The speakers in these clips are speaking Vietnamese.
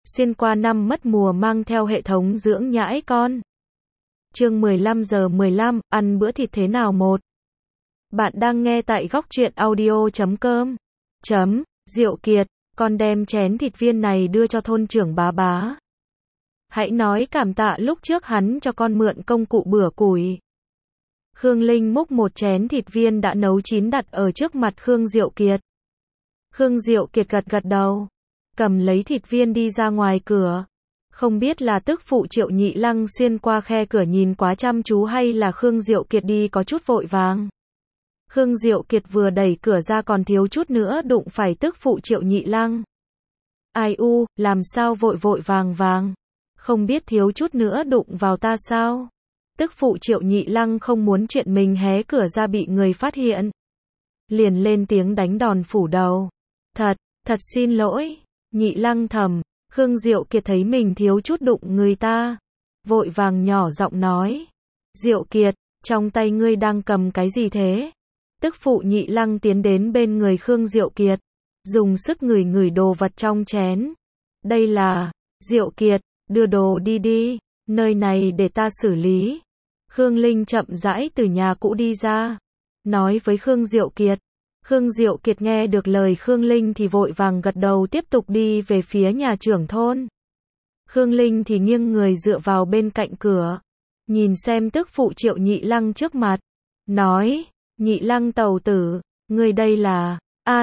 xuyên qua năm mất mùa mang theo hệ thống dưỡng nhãi con. Chương 15:15, ăn bữa thịt thế nào một. Bạn đang nghe tại goctruyện.audio.com. Diệu Kiệt, con đem chén thịt viên này đưa cho thôn trưởng bá. Hãy nói cảm tạ lúc trước hắn cho con mượn công cụ bửa củi. Khương Linh múc một chén thịt viên đã nấu chín đặt ở trước mặt Khương Diệu Kiệt. Khương Diệu Kiệt gật đầu, cầm lấy thịt viên đi ra ngoài cửa. Không biết là tức phụ Triệu Nhị Lăng xuyên qua khe cửa nhìn quá chăm chú hay là Khương Diệu Kiệt đi có chút vội vàng. Khương Diệu Kiệt vừa đẩy cửa ra còn thiếu chút nữa đụng phải tức phụ Triệu Nhị Lăng. Ai u, làm sao vội vàng, không biết thiếu chút nữa đụng vào ta sao? Tức phụ Triệu Nhị Lăng không muốn chuyện mình hé cửa ra bị người phát hiện. Liền lên tiếng đánh đòn phủ đầu. Thật xin lỗi, Nhị Lăng thầm. Khương Diệu Kiệt thấy mình thiếu chút đụng người ta, vội vàng nhỏ giọng nói. Diệu Kiệt, trong tay ngươi đang cầm cái gì thế? Tức phụ Nhị Lăng tiến đến bên người Khương Diệu Kiệt, dùng sức ngửi đồ vật trong chén. Đây là, Diệu Kiệt, đưa đồ đi, nơi này để ta xử lý. Khương Linh chậm rãi từ nhà cũ đi ra, nói với Khương Diệu Kiệt. Khương Diệu Kiệt nghe được lời Khương Linh thì vội vàng gật đầu tiếp tục đi về phía nhà trưởng thôn. Khương Linh thì nghiêng người dựa vào bên cạnh cửa, nhìn xem tức phụ Triệu Nhị Lăng trước mặt, nói, Nhị Lăng tàu tử, ngươi đây là,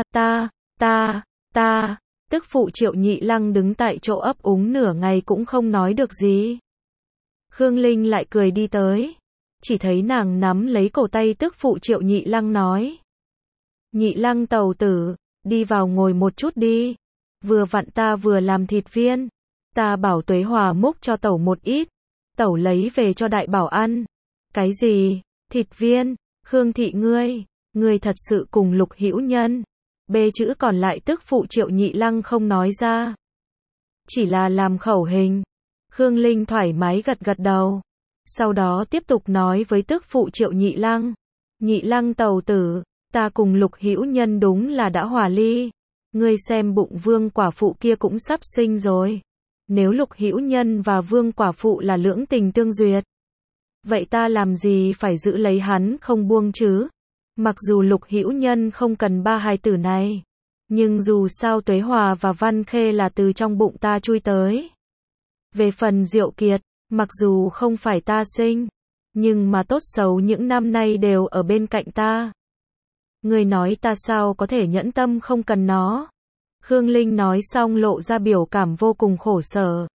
ta, tức phụ Triệu Nhị Lăng đứng tại chỗ ấp úng nửa ngày cũng không nói được gì. Khương Linh lại cười đi tới, chỉ thấy nàng nắm lấy cổ tay tức phụ Triệu Nhị Lăng nói. Nhị Lăng tàu tử, đi vào ngồi một chút đi. Vừa vặn ta vừa làm thịt viên. Ta bảo Tuế Hòa múc cho tẩu một ít. Tẩu lấy về cho đại bảo ăn. Cái gì? Thịt viên? Khương thị ngươi thật sự cùng Lục Hữu Nhân. Bê chữ còn lại tức phụ Triệu Nhị Lăng không nói ra. Chỉ là làm khẩu hình. Khương Linh thoải mái gật đầu. Sau đó tiếp tục nói với tức phụ Triệu Nhị Lăng. Nhị Lăng tàu tử. Ta cùng Lục Hữu Nhân đúng là đã hòa ly. Ngươi xem bụng Vương quả phụ kia cũng sắp sinh rồi. Nếu Lục Hữu Nhân và Vương quả phụ là lưỡng tình tương duyệt, vậy ta làm gì phải giữ lấy hắn không buông chứ? Mặc dù Lục Hữu Nhân không cần ba hài tử này, nhưng dù sao Tuế Hòa và Văn Khê là từ trong bụng ta chui tới. Về phần Diệu Kiệt, mặc dù không phải ta sinh, nhưng mà tốt xấu những năm nay đều ở bên cạnh ta. Ngươi nói ta sao có thể nhẫn tâm không cần nó? Khương Linh nói xong lộ ra biểu cảm vô cùng khổ sở.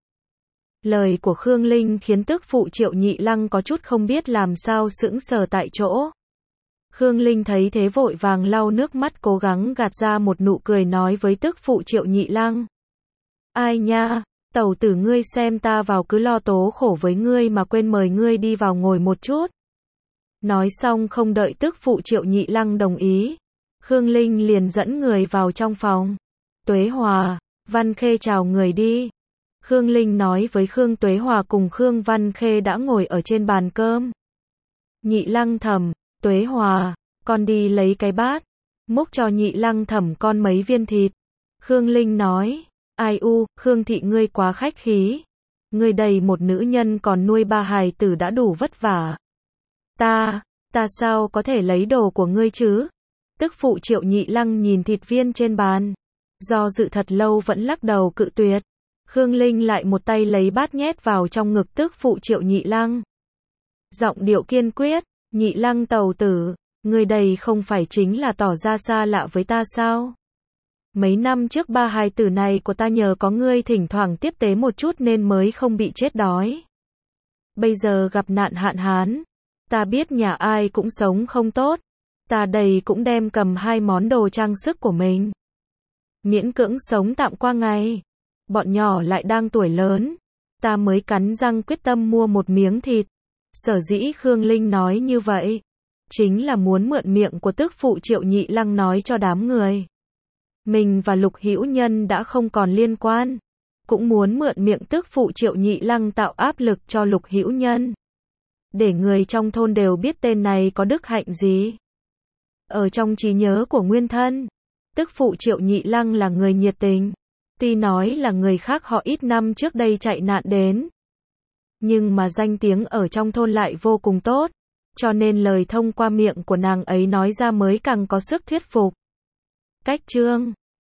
Lời của Khương Linh khiến tức phụ Triệu Nhị Lăng có chút không biết làm sao sững sờ tại chỗ. Khương Linh thấy thế vội vàng lau nước mắt cố gắng gạt ra một nụ cười nói với tức phụ Triệu Nhị Lăng. Ai nha, tẩu tử ngươi xem ta vào cứ lo tố khổ với ngươi mà quên mời ngươi đi vào ngồi một chút. Nói xong không đợi tức phụ Triệu Nhị Lăng đồng ý, Khương Linh liền dẫn người vào trong phòng. Tuế Hòa, Văn Khê chào người đi. Khương Linh nói với Khương Tuế Hòa cùng Khương Văn Khê đã ngồi ở trên bàn cơm. Nhị Lăng thầm, Tuế Hòa, con đi lấy cái bát, múc cho Nhị Lăng thầm con mấy viên thịt. Khương Linh nói, ai u, Khương thị ngươi quá khách khí. Ngươi đầy một nữ nhân còn nuôi ba hài tử đã đủ vất vả. Ta sao có thể lấy đồ của ngươi chứ? Tức phụ Triệu Nhị Lăng nhìn thịt viên trên bàn, do dự thật lâu vẫn lắc đầu cự tuyệt. Khương Linh lại một tay lấy bát nhét vào trong ngực tức phụ Triệu Nhị Lăng. Giọng điệu kiên quyết, Nhị Lăng tàu tử, ngươi đây không phải chính là tỏ ra xa lạ với ta sao? Mấy năm trước ba hài tử này của ta nhờ có ngươi thỉnh thoảng tiếp tế một chút nên mới không bị chết đói. Bây giờ gặp nạn hạn hán, ta biết nhà ai cũng sống không tốt, ta đây cũng đem cầm 2 món đồ trang sức của mình. Miễn cưỡng sống tạm qua ngày. Bọn nhỏ lại đang tuổi lớn, ta mới cắn răng quyết tâm mua một miếng thịt. Sở dĩ Khương Linh nói như vậy, chính là muốn mượn miệng của tức phụ Triệu Nhị Lăng nói cho đám người. Mình và Lục Hữu Nhân đã không còn liên quan, cũng muốn mượn miệng tức phụ Triệu Nhị Lăng tạo áp lực cho Lục Hữu Nhân. Để người trong thôn đều biết tên này có đức hạnh gì. Ở trong trí nhớ của nguyên thân, tức phụ Triệu Nhị Lăng là người nhiệt tình, Tuy nói là người khác họ ít năm trước đây chạy nạn đến, nhưng mà danh tiếng ở trong thôn lại vô cùng tốt, cho nên lời thông qua miệng của nàng ấy nói ra mới càng có sức thuyết phục. Cách chương